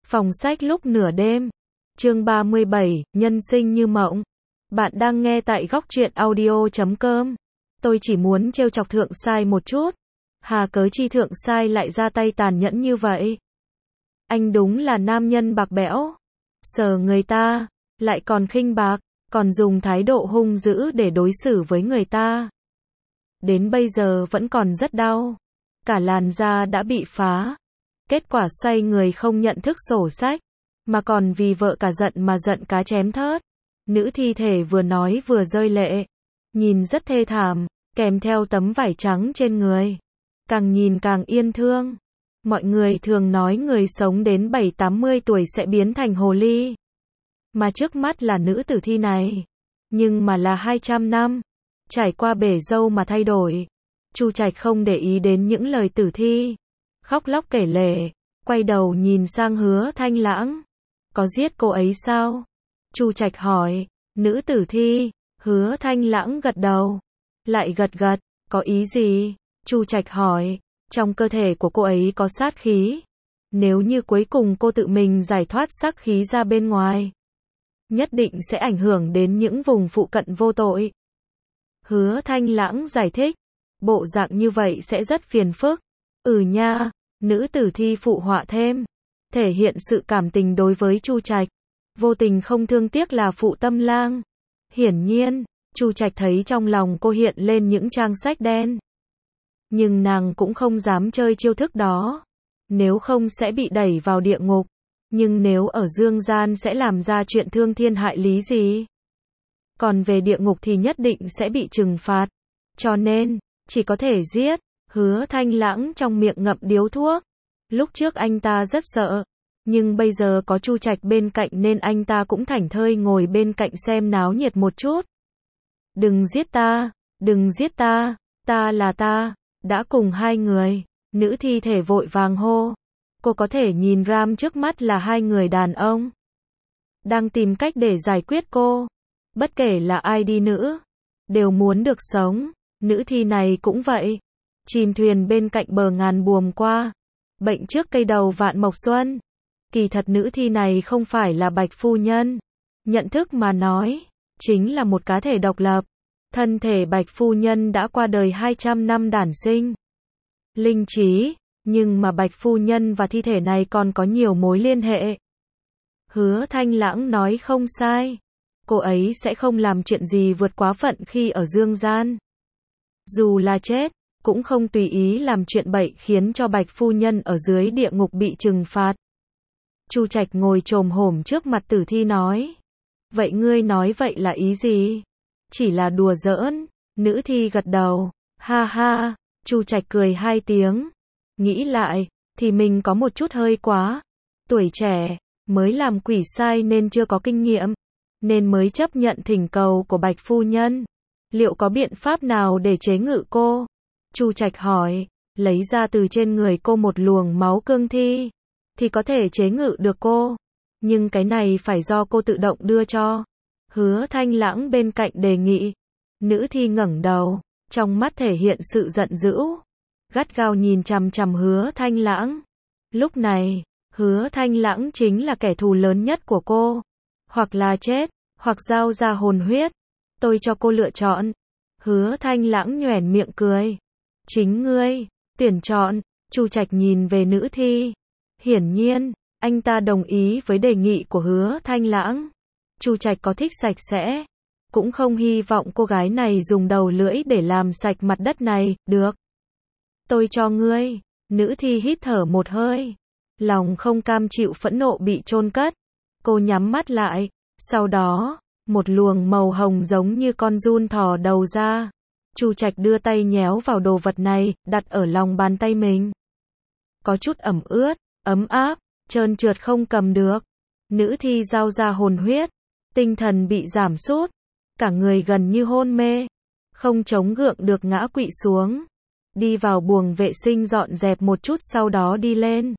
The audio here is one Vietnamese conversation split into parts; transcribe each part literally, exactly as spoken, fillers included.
Phòng sách lúc nửa đêm. Chương ba mươi bảy, nhân sinh như mộng. Bạn đang nghe tại góc truyện audio chấm com. Tôi chỉ muốn trêu chọc Thượng Sai một chút. Hà cớ chi Thượng Sai lại ra tay tàn nhẫn như vậy? Anh đúng là nam nhân bạc bẽo. Sờ người ta, lại còn khinh bạc, còn dùng thái độ hung dữ để đối xử với người ta. Đến bây giờ vẫn còn rất đau. Cả làn da đã bị phá. Kết quả xoay người không nhận thức sổ sách, mà còn vì vợ cả giận mà giận cá chém thớt. Nữ thi thể vừa nói vừa rơi lệ, nhìn rất thê thảm, kèm theo tấm vải trắng trên người. Càng nhìn càng yên thương. Mọi người thường nói người sống đến bảy tám mươi tuổi sẽ biến thành hồ ly. Mà trước mắt là nữ tử thi này. Nhưng mà là hai trăm năm. Trải qua bể dâu mà thay đổi. Chu Trạch không để ý đến những lời tử thi. Khóc lóc kể lể, quay đầu nhìn sang Hứa Thanh Lãng. Có giết cô ấy sao? Chu Trạch hỏi. Nữ tử thi. Hứa Thanh Lãng gật đầu. Lại gật gật. Có ý gì? Chu Trạch hỏi. Trong cơ thể của cô ấy có sát khí. Nếu như cuối cùng cô tự mình giải thoát sát khí ra bên ngoài, nhất định sẽ ảnh hưởng đến những vùng phụ cận vô tội. Hứa Thanh Lãng giải thích. Bộ dạng như vậy sẽ rất phiền phức. Ừ nha. Nữ tử thi phụ họa thêm. Thể hiện sự cảm tình đối với Chu Trạch. Vô tình không thương tiếc là phụ tâm lang. Hiển nhiên, Chu Trạch thấy trong lòng cô hiện lên những trang sách đen. Nhưng nàng cũng không dám chơi chiêu thức đó. Nếu không sẽ bị đẩy vào địa ngục. Nhưng nếu ở dương gian sẽ làm ra chuyện thương thiên hại lý gì. Còn về địa ngục thì nhất định sẽ bị trừng phạt. Cho nên, chỉ có thể giết. Hứa Thanh Lãng trong miệng ngậm điếu thuốc. Lúc trước anh ta rất sợ. Nhưng bây giờ có Chu Trạch bên cạnh nên anh ta cũng thảnh thơi ngồi bên cạnh xem náo nhiệt một chút. Đừng giết ta, đừng giết ta, ta là ta, đã cùng hai người. Nữ thi thể vội vàng hô. Cô có thể nhìn Ram trước mắt là hai người đàn ông. Đang tìm cách để giải quyết cô. Bất kể là ai đi nữa, đều muốn được sống. Nữ thi này cũng vậy. Chìm thuyền bên cạnh bờ ngàn buồm qua. Bệnh trước cây đầu vạn mộc xuân. Kỳ thật nữ thi này không phải là Bạch phu nhân. Nhận thức mà nói, chính là một cá thể độc lập. Thân thể Bạch phu nhân đã qua đời hai trăm năm đản sinh. Linh trí, nhưng mà Bạch phu nhân và thi thể này còn có nhiều mối liên hệ. Hứa Thanh Lãng nói không sai. Cô ấy sẽ không làm chuyện gì vượt quá phận khi ở dương gian. Dù là chết, cũng không tùy ý làm chuyện bậy khiến cho Bạch phu nhân ở dưới địa ngục bị trừng phạt. Chu Trạch ngồi chồm hổm trước mặt tử thi nói. Vậy ngươi nói vậy là ý gì? Chỉ là đùa giỡn. Nữ thi gật đầu. Ha ha. Chu Trạch cười hai tiếng. Nghĩ lại, thì mình có một chút hơi quá. Tuổi trẻ, mới làm quỷ sai nên chưa có kinh nghiệm. Nên mới chấp nhận thỉnh cầu của Bạch phu nhân. Liệu có biện pháp nào để chế ngự cô? Chu Trạch hỏi. Lấy ra từ trên người cô một luồng máu cương thi, thì có thể chế ngự được cô. Nhưng cái này phải do cô tự động đưa cho. Hứa Thanh Lãng bên cạnh đề nghị. Nữ thi ngẩng đầu, trong mắt thể hiện sự giận dữ. Gắt gao nhìn chằm chằm Hứa Thanh Lãng. Lúc này, Hứa Thanh Lãng chính là kẻ thù lớn nhất của cô. Hoặc là chết, hoặc giao ra hồn huyết. Tôi cho cô lựa chọn. Hứa Thanh Lãng nhoẻn miệng cười. Chính ngươi, tuyển chọn. Chu Trạch nhìn về nữ thi. Hiển nhiên, anh ta đồng ý với đề nghị của Hứa Thanh Lãng. Chu Trạch có thích sạch sẽ, cũng không hy vọng cô gái này dùng đầu lưỡi để làm sạch mặt đất này, được. Tôi cho ngươi. Nữ thi hít thở một hơi. Lòng không cam chịu phẫn nộ bị chôn cất. Cô nhắm mắt lại. Sau đó, một luồng màu hồng giống như con giun thò đầu ra. Chu Trạch đưa tay nhéo vào đồ vật này, đặt ở lòng bàn tay mình. Có chút ẩm ướt, ấm áp, trơn trượt không cầm được. Nữ thi giao ra hồn huyết. Tinh thần bị giảm sút. Cả người gần như hôn mê. Không chống gượng được ngã quỵ xuống. Đi vào buồng vệ sinh dọn dẹp một chút sau đó đi lên.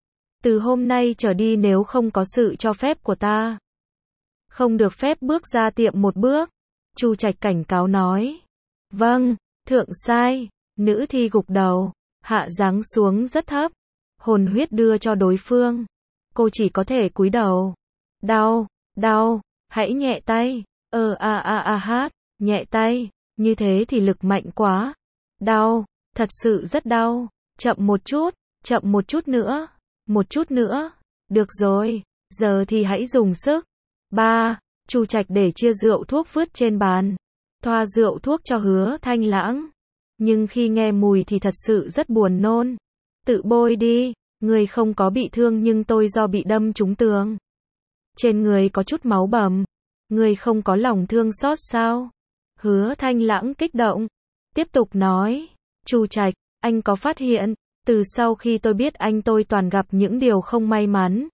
Từ hôm nay trở đi nếu không có sự cho phép của ta, không được phép bước ra tiệm một bước. Chu Trạch cảnh cáo nói. Vâng, Thượng Sai. Nữ thi gục đầu, hạ dáng xuống rất thấp. Hồn huyết đưa cho đối phương. Cô chỉ có thể cúi đầu. Đau, đau, hãy nhẹ tay. Ơ a a a hát, nhẹ tay, như thế thì lực mạnh quá. Đau, thật sự rất đau. Chậm một chút, chậm một chút nữa, một chút nữa. Được rồi, giờ thì hãy dùng sức. Ba, Chu Trạch để chia rượu thuốc vứt trên bàn. Thoa rượu thuốc cho Hứa Thanh Lãng. Nhưng khi nghe mùi thì thật sự rất buồn nôn. Tự bôi đi, người không có bị thương nhưng tôi do bị đâm trúng tường. Trên người có chút máu bầm. Người không có lòng thương xót sao? Hứa Thanh Lãng kích động. Tiếp tục nói. Chu Trạch, anh có phát hiện, từ sau khi tôi biết anh tôi toàn gặp những điều không may mắn.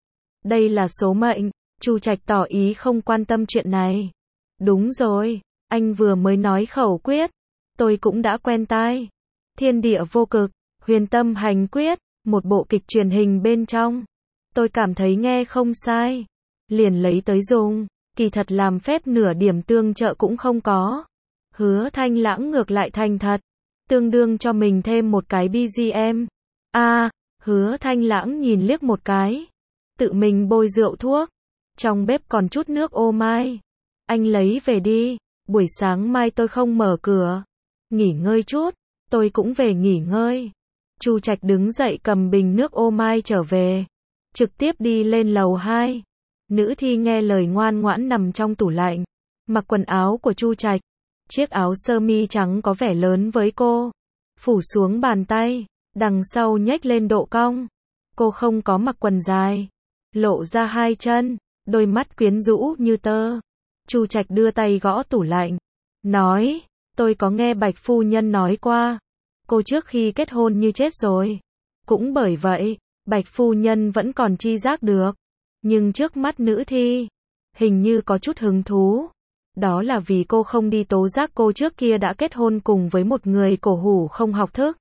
Đây là số mệnh. Chu Trạch tỏ ý không quan tâm chuyện này. Đúng rồi, anh vừa mới nói khẩu quyết. Tôi cũng đã quen tai. Thiên địa vô cực, huyền tâm hành quyết, một bộ kịch truyền hình bên trong. Tôi cảm thấy nghe không sai. Liền lấy tới dùng, kỳ thật làm phép nửa điểm tương trợ cũng không có. Hứa Thanh Lãng ngược lại thành thật, tương đương cho mình thêm một cái bê giê em. A, à, Hứa Thanh Lãng nhìn liếc một cái, tự mình bôi rượu thuốc. Trong bếp còn chút nước ô mai. Anh lấy về đi, buổi sáng mai tôi không mở cửa. Nghỉ ngơi chút, tôi cũng về nghỉ ngơi. Chu Trạch đứng dậy cầm bình nước ô mai trở về, trực tiếp đi lên lầu hai. Nữ thi nghe lời ngoan ngoãn nằm trong tủ lạnh, mặc quần áo của Chu Trạch. Chiếc áo sơ mi trắng có vẻ lớn với cô, phủ xuống bàn tay, đằng sau nhếch lên độ cong. Cô không có mặc quần dài, lộ ra hai chân, đôi mắt quyến rũ như tơ. Chu Trạch đưa tay gõ tủ lạnh, nói, tôi có nghe Bạch phu nhân nói qua, cô trước khi kết hôn như chết rồi. Cũng bởi vậy, Bạch phu nhân vẫn còn tri giác được. Nhưng trước mắt nữ thi, hình như có chút hứng thú. Đó là vì cô không đi tố giác cô trước kia đã kết hôn cùng với một người cổ hủ không học thức.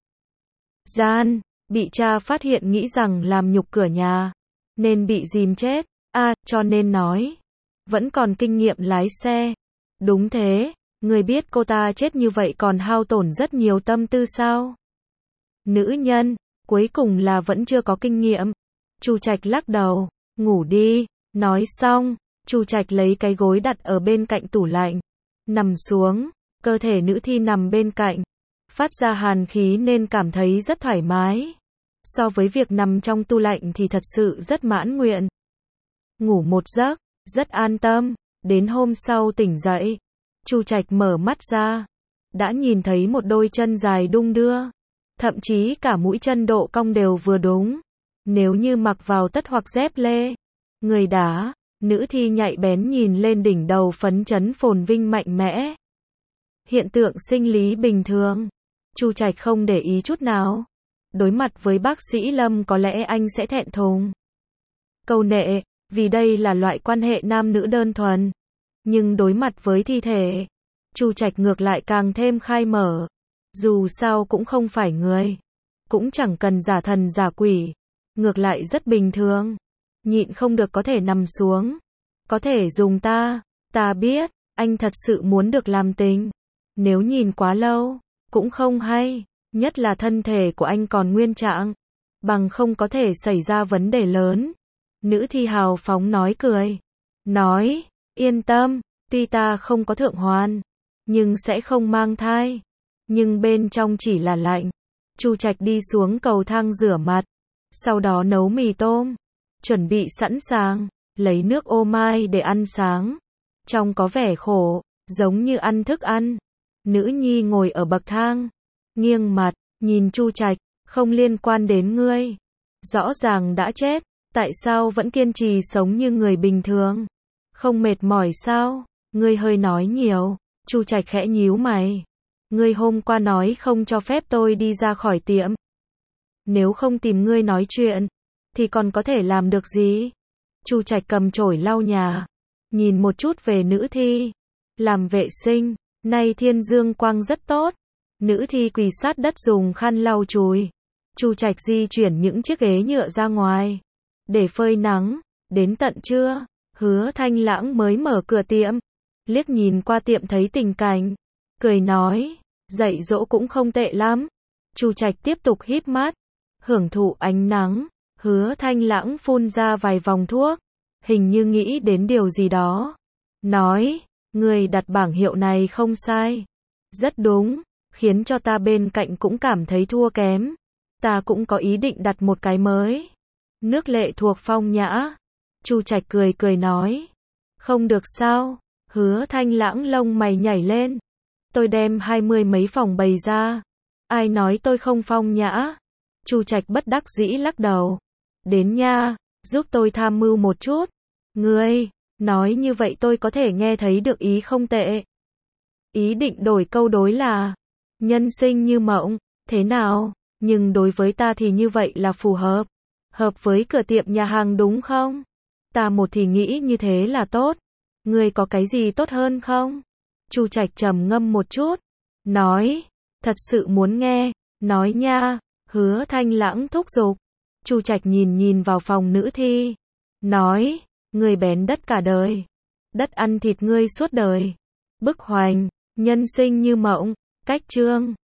Gian, bị cha phát hiện nghĩ rằng làm nhục cửa nhà, nên bị dìm chết. A, à, cho nên nói, vẫn còn kinh nghiệm lái xe. Đúng thế, người biết cô ta chết như vậy còn hao tổn rất nhiều tâm tư sao? Nữ nhân, cuối cùng là vẫn chưa có kinh nghiệm. Chu Trạch lắc đầu, ngủ đi. Nói xong, Chu Trạch lấy cái gối đặt ở bên cạnh tủ lạnh, nằm xuống, cơ thể nữ thi nằm bên cạnh, phát ra hàn khí nên cảm thấy rất thoải mái. So với việc nằm trong tủ lạnh thì thật sự rất mãn nguyện. Ngủ một giấc, rất an tâm, đến hôm sau tỉnh dậy, Chu Trạch mở mắt ra, đã nhìn thấy một đôi chân dài đung đưa, thậm chí cả mũi chân độ cong đều vừa đúng. Nếu như mặc vào tất hoặc dép lê, người đá, nữ thi nhạy bén nhìn lên đỉnh đầu phấn chấn phồn vinh mạnh mẽ. Hiện tượng sinh lý bình thường. Chu Trạch không để ý chút nào. Đối mặt với bác sĩ Lâm có lẽ anh sẽ thẹn thùng, câu nệ, vì đây là loại quan hệ nam nữ đơn thuần. Nhưng đối mặt với thi thể, Chu Trạch ngược lại càng thêm khai mở. Dù sao cũng không phải người, cũng chẳng cần giả thần giả quỷ, ngược lại rất bình thường. Nhịn không được có thể nằm xuống, có thể dùng ta, ta biết, anh thật sự muốn được làm tình. Nếu nhìn quá lâu, cũng không hay, nhất là thân thể của anh còn nguyên trạng, bằng không có thể xảy ra vấn đề lớn. Nữ thi hào phóng nói cười, nói, yên tâm, tuy ta không có thượng hoàn, nhưng sẽ không mang thai, nhưng bên trong chỉ là lạnh. Chu Trạch đi xuống cầu thang rửa mặt, sau đó nấu mì tôm, chuẩn bị sẵn sàng, lấy nước ô mai để ăn sáng. Trông có vẻ khổ, giống như ăn thức ăn. Nữ nhi ngồi ở bậc thang, nghiêng mặt, nhìn Chu Trạch, không liên quan đến ngươi. Rõ ràng đã chết, tại sao vẫn kiên trì sống như người bình thường? Không mệt mỏi sao? Ngươi hơi nói nhiều. Chu Trạch khẽ nhíu mày. Ngươi hôm qua nói không cho phép tôi đi ra khỏi tiệm. Nếu không tìm ngươi nói chuyện, thì còn có thể làm được gì? Chu Trạch cầm chổi lau nhà, nhìn một chút về nữ thi. Làm vệ sinh, nay thiên dương quang rất tốt. Nữ thi quỳ sát đất dùng khăn lau chùi. Chu Trạch di chuyển những chiếc ghế nhựa ra ngoài, để phơi nắng. Đến tận trưa, Hứa Thanh Lãng mới mở cửa tiệm. Liếc nhìn qua tiệm thấy tình cảnh, cười nói, dạy dỗ cũng không tệ lắm. Chu Trạch tiếp tục híp mắt, hưởng thụ ánh nắng. Hứa Thanh Lãng phun ra vài vòng thuốc, hình như nghĩ đến điều gì đó. Nói, người đặt bảng hiệu này không sai. Rất đúng, khiến cho ta bên cạnh cũng cảm thấy thua kém. Ta cũng có ý định đặt một cái mới. Nước lệ thuộc Phong Nhã. Chu Trạch cười cười nói. Không được sao? Hứa Thanh Lãng lông mày nhảy lên. Tôi đem hai mươi mấy phòng bày ra. Ai nói tôi không phong nhã? Chu Trạch bất đắc dĩ lắc đầu. Đến nha, giúp tôi tham mưu một chút. Ngươi, nói như vậy tôi có thể nghe thấy được ý không tệ. Ý định đổi câu đối là nhân sinh như mộng, thế nào? Nhưng đối với ta thì như vậy là phù hợp. Hợp với cửa tiệm nhà hàng đúng không? Ta một thì nghĩ như thế là tốt. Ngươi có cái gì tốt hơn không? Chu Trạch trầm ngâm một chút, nói, thật sự muốn nghe, nói nha. Hứa Thanh Lãng thúc giục. Chu Trạch nhìn nhìn vào phòng nữ thi, nói, ngươi bén đất cả đời, đất ăn thịt ngươi suốt đời. Bức Hoành, nhân sinh như mộng, cách chương